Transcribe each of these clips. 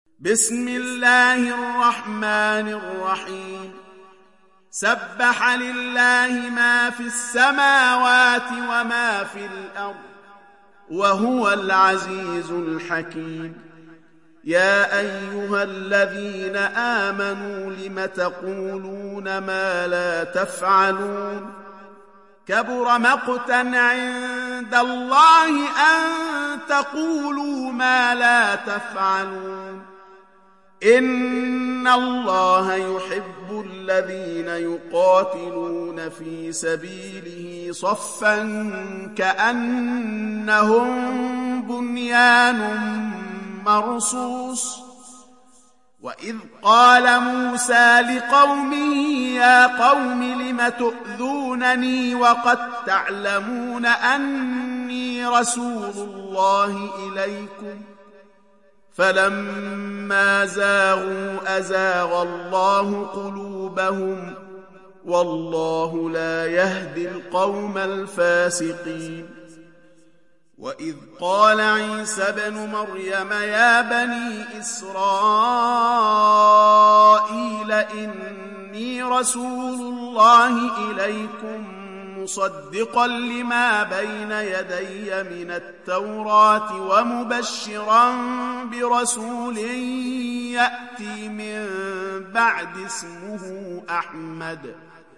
بسم الله الرحمن الرحيم. سبح لله ما في السماوات وما في الأرض وهو العزيز الحكيم. يا أيها الذين آمنوا لم تقولون ما لا تفعلون؟ كبر مقتا عند الله أن تقولوا ما لا تفعلون. إن الله يحب الذين يقاتلون في سبيله صفا كأنهم بنيان مرصوص. وإذ قال موسى لقومه يا قوم لم تؤذونني وقد تعلمون أني رسول الله إليكم؟ فلما زاغوا أزاغ الله قلوبهم والله لا يهدي القوم الفاسقين. وإذ قال عيسى ابن مريم يا بني إسرائيل إني رسول الله إليكم مصدقا لما بين يدي من التوراة ومبشرا برسول يأتي من بعد اسمه أحمد.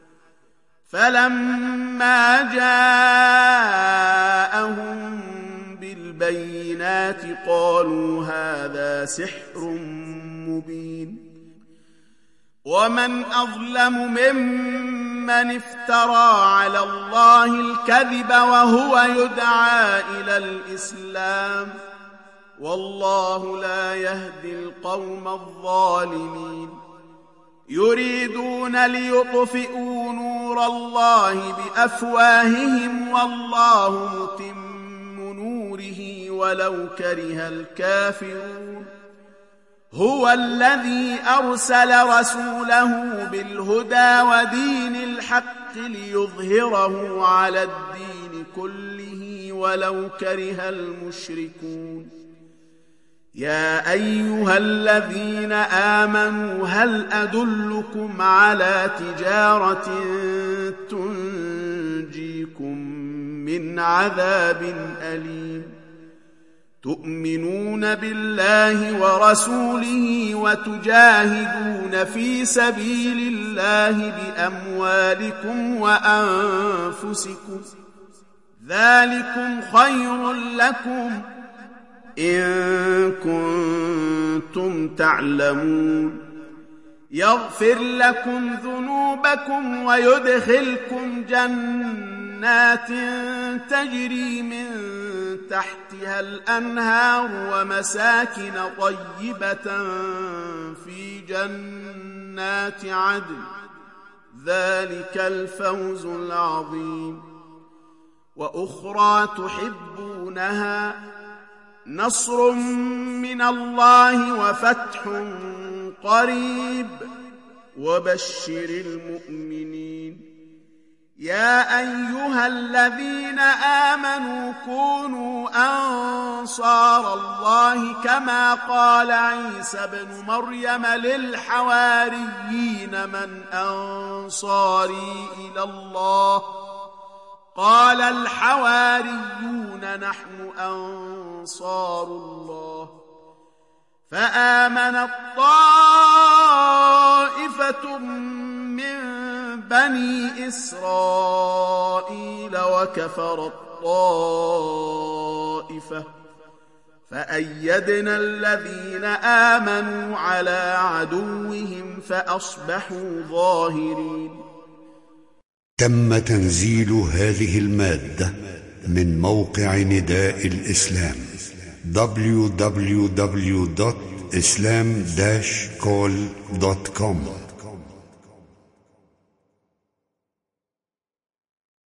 فلما جاءهم بالبينات قالوا هذا سحر مبين. ومن أظلم ممن افترى على الله الكذب وهو يدعى إلى الإسلام والله لا يهدي القوم الظالمين. يريدون ليطفئوا نور الله بأفواههم والله متم نوره ولو كره الكافرون. هو الذي أرسل رسوله بالهدى ودين الحق ليظهره على الدين كله ولو كره المشركون. يا أيها الذين آمنوا هل أدلكم على تجارة تنجيكم من عذاب أليم؟ تؤمنون بالله ورسوله وتجاهدون في سبيل الله بأموالكم وأنفسكم ذلكم خير لكم إن كنتم تعلمون. يغفر لكم ذنوبكم ويدخلكم جنات تجري من تحتها الأنهار ومساكن طيبة في جنات عدن ذلك الفوز العظيم. وأخرى تحبونها نصر من الله وفتح قريب وبشر المؤمنين. يا أيها الذين آمنوا كونوا أنصار الله كما قال عيسى بن مريم للحواريين من أنصاري إلى الله؟ قال الحواريون نحن أنصار الله. فآمنت طائفة من بني إسرائيل وكفرت طائفة فأيدنا الذين آمنوا على عدوهم فأصبحوا ظاهرين. تم تنزيل هذه المادة من موقع نداء الإسلام www.islam-call.com